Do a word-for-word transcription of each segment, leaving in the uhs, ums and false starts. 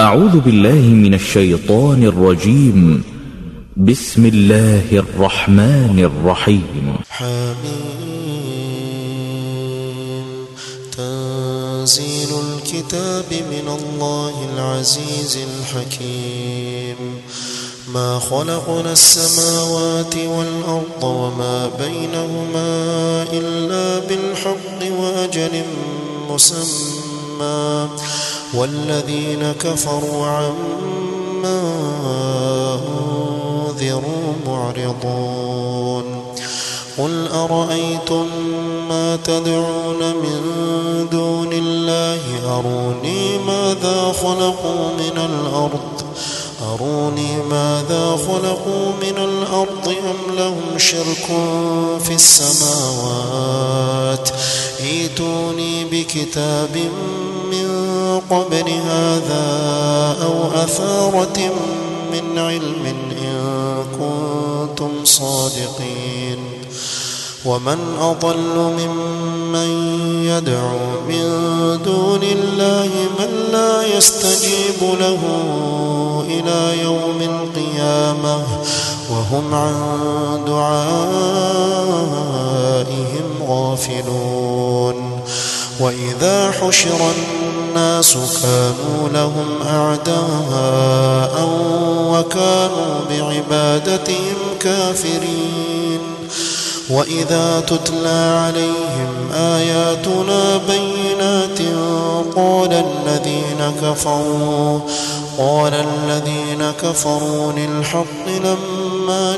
أعوذ بالله من الشيطان الرجيم. بسم الله الرحمن الرحيم. حميم. تنزيل الكتاب من الله العزيز الحكيم. ما خلقنا السماوات والأرض وما بينهما إلا بالحق وأجل مسمى والذين كفروا عما أنذروا معرضون. قل أرأيتم ما تدعون من دون الله أروني ماذا خلقوا من الأرض أروني ماذا خلقوا من الأرض أم لهم شرك في السماوات ائتوني بكتاب من قبل هذا أو أثارة من علم إن كنتم صادقين. ومن أضل ممن يدعو من دون الله من لا يستجيب له إلى يوم القيامة وهم عن دعائهم غافلون. وإذا حشر الناس كانوا لهم أعداء وكانوا بعبادتهم كافرين. وإذا تتلى عليهم آياتنا بينات قال الذين كفروا قال الذين كفروا للحق لما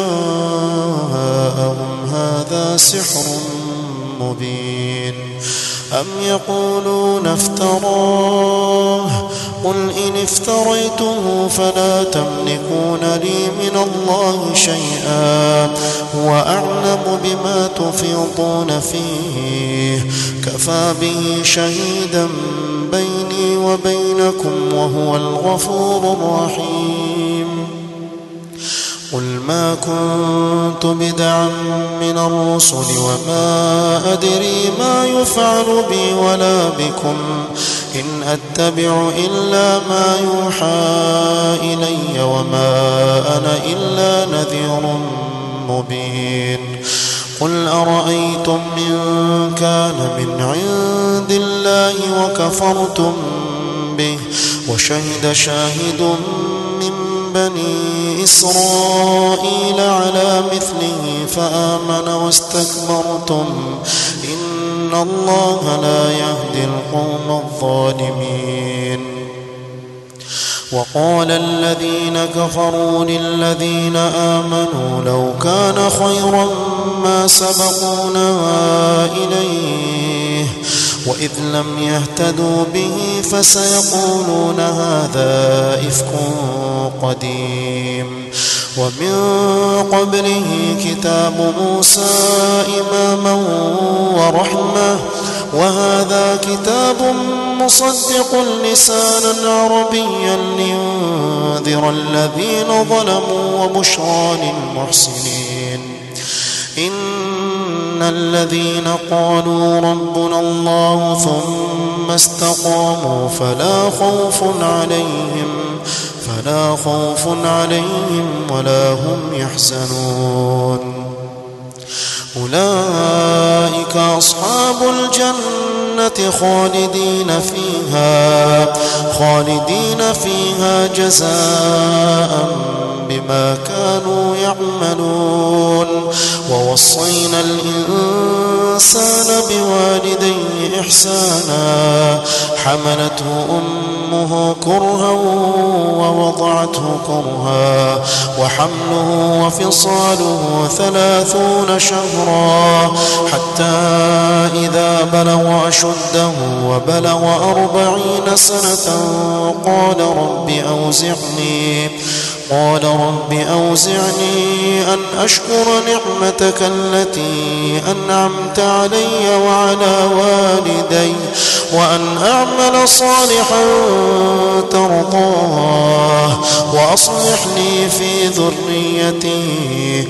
جاءهم هذا سحر مبين. أم يقولون افتراه قل إن افتريته فلا تملكون لي من الله شيئا هو أعلم بما تفيضون فيه كفى به شهيدا بيني وبينكم وهو الغفور الرحيم. قل ما كنت بدعا من الرسل وما أدري ما يفعل بي ولا بكم إن أتبع إلا ما يوحى إلي وما أنا إلا نذير مبين. قل أرأيتم إن كان من عند الله وكفرتم به وشهد شاهد من بني إسرائيل على مثله فآمن واستكبرتم إن الله لا يهدي القوم الظالمين. وقال الذين كفروا للذين آمنوا لو كان خيرا ما سبقونا إليه وإذ لم يهتدوا به فسيقولون هذا إفك قديم. ومن قبله كتاب موسى إماما ورحمة وهذا كتاب مصدق لسانا عربيا لينذر الذين ظلموا وبشرى للمحسنين. إن الذين قالوا ربنا الله ثم استقاموا فلا خوف عليهم فلا خوف عليهم ولا هم يحزنون. أولئك أصحاب الجنة خالدين فيها خالدين فيها جزاء بما كانوا يعملون. ووصينا الإنسان بوالديه إحسانا حملته أمه كرها ووضعته كرها وحمله وفصاله ثلاثون شهرا حتى إذا بلغ أشده وبلغ أربعين سنة قال رب أوزعني قال رب أوزعني أن أشكر نعمتك التي أنعمت علي وعلى والدي وأن أعمل صالحا ترضاه وأصلح لي في ذريتي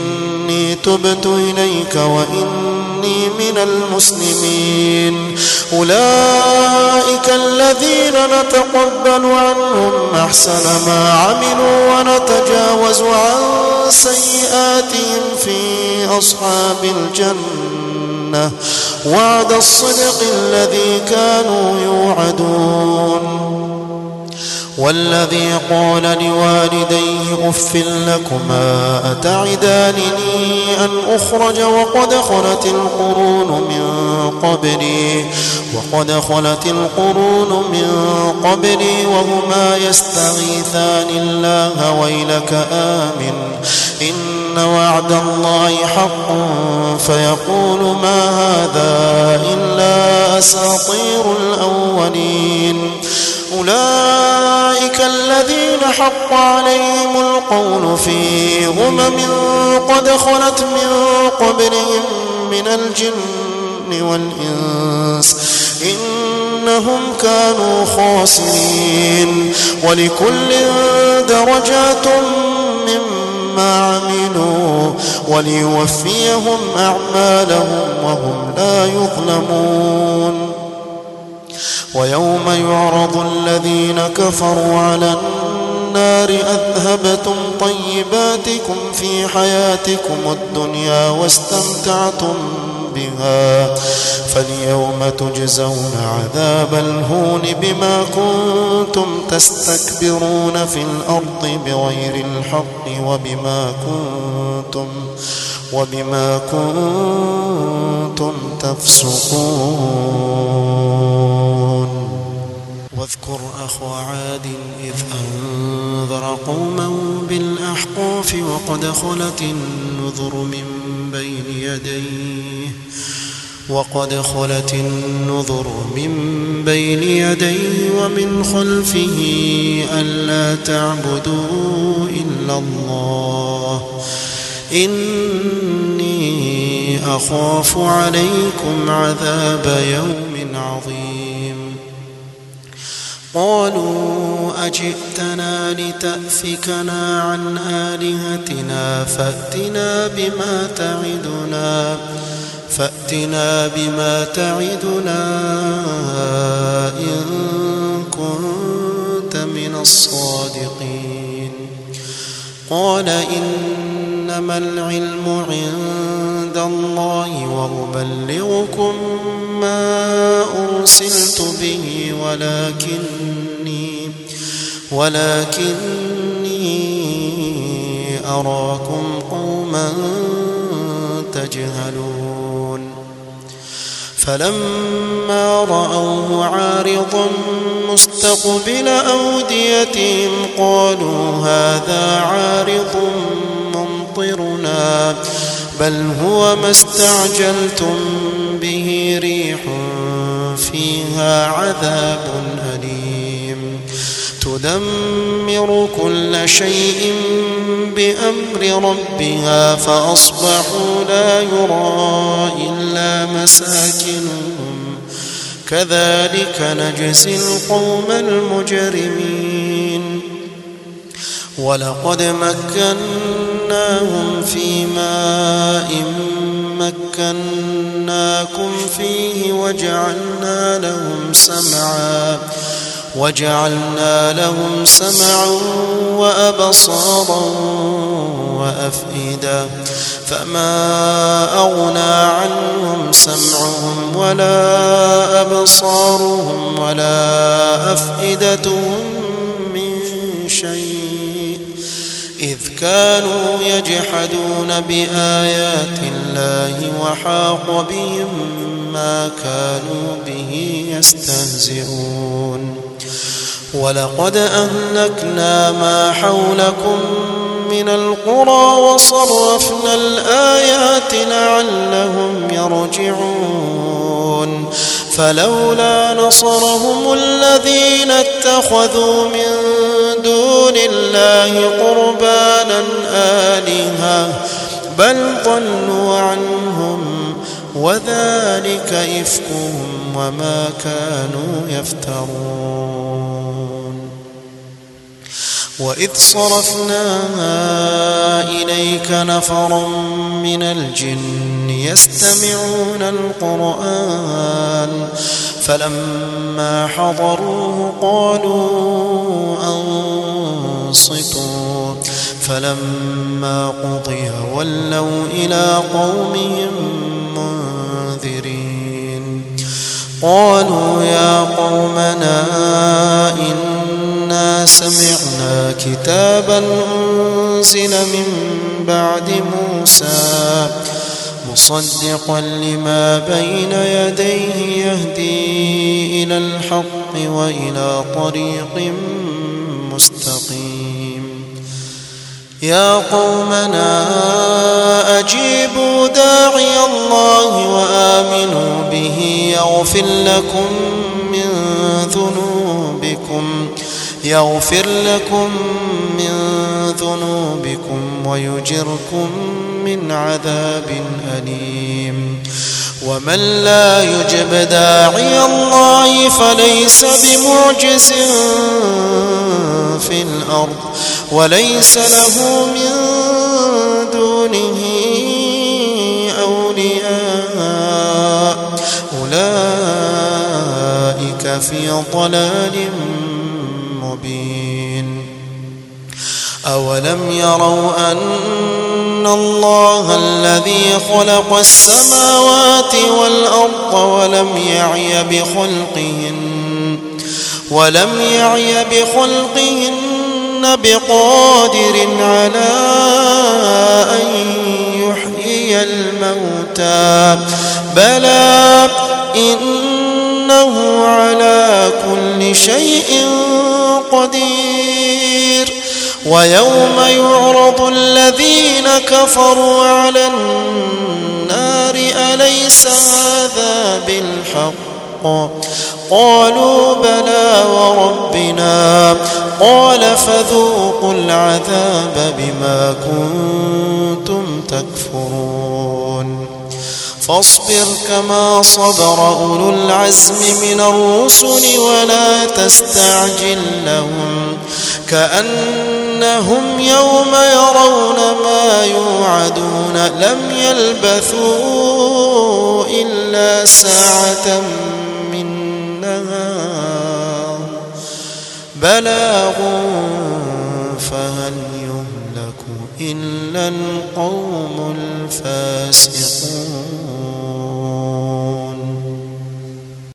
إني تبت إليك وإني من المسلمين. أولئك الذين نتقبل عنهم أحسن ما عملوا ونتجاوز عن سيئاتهم في أصحاب الجنة وعد الصدق الذي كانوا يوعدون. والذي قال لوالديه أف لكما أتعدانني أن أخرج وقد خلت القرون من قبلي وقد خلت القرون من قبلي وهما يستغيثان الله ويلك آمن إن وعد الله حق فيقول ما هذا إلا أساطير الأولين. أولئك الذين حق عليهم القول في أمم قد خلت من قبلهم من الجن والإنس إنهم كانوا خاسرين. ولكل درجات مما عملوا وليوفيهم أعمالهم وهم لا يظلمون. ويوم يعرض الذين كفروا على النار أذهبتم طيباتكم في حياتكم الدنيا واستمتعتم بها فاليوم تجزون عذاب الهون بما كنتم تستكبرون في الأرض بغير الحق وبما كنتم وبما كنتم تفسقون. واذكر أخو عاد إذ أنذر قوما بالأحقاف وقد خلت النذر من بين يديه وقد خلت النذر من بين يديه ومن خلفه ألا تعبدوا إلا الله إني أخاف عليكم عذاب يوم عظيم. قالوا أجئتنا لتأفكنا عن آلهتنا فأتنا بما تعدنا فأتنا بما تعدنا إن كنت من الصادقين. قال إنما العلم عند الله وأبلغكم ما أرسلت به ولكني ولكني أراكم قوما تجهلون. فلما رأوه عارضا مستقبل أوديتهم قالوا هذا عارض ممطرنا بل هو ما استعجلتم به ريح فيها عذاب أليم تدمر كل شيء بأمر ربها فأصبحوا لا يرى إلا مساكنهم كذلك نجزي القوم المجرمين. ولقد مكناهم في ماء مكناكم فيه وجعلنا لهم سمعا وجعلنا لهم سمعا وأبصارا وأفئدة فما أغنى عنهم سمعهم ولا أبصارهم ولا أفئدتهم من شيء إذ كانوا يجحدون بآيات الله وحاق بهم ما كانوا به يستهزئون. ولقد أهلكنا ما حولكم من القرى وصرفنا الآيات لعلهم يرجعون. فلولا نصرهم الذين اتخذوا من دون الله قربانا آلهة بل ضلوا عنهم وذلك إفكهم وما كانوا يفترون. وإذ صرفنا إليك نفرا من الجن يستمعون القرآن فلما حضروه قالوا أنصتوا فلما قضي ولوا إلى قومهم منذرين قالوا يا قومنا إنا سمعنا كتابا أنزل من بعد موسى مصدقا لما بين يديه يهدي إلى الحق وإلى طريق مستقيم يا قومنا أجيبوا داعي الله وآمنوا به يغفر لكم من ذنوبكم يغفر لكم من ذنوبكم ويجركم من عذاب أليم ومن لا يجب داعي الله فليس بمعجز في الأرض وليس له من دونه أولياء أولئك في ضلال مبين أولم يروا أن الله الذي خلق السماوات والأرض ولم يعي بخلقهن ولم يعي بخلقهن بقادر على أن يحيي الموتى بلى إنه على كل شيء قدير ويوم يعرض الذين كفروا على النار أليس هذا بالحق قالوا بلى وربنا قال فذوقوا العذاب بما كنتم تكفرون فاصبر كما صبر أولو العزم من الرسل ولا تستعجل لهم كأنهم يوم يرون ما يوعدون لم يلبثوا إلا ساعة من نهار بلاغ فهل يهلك إلا القوم الفاسقون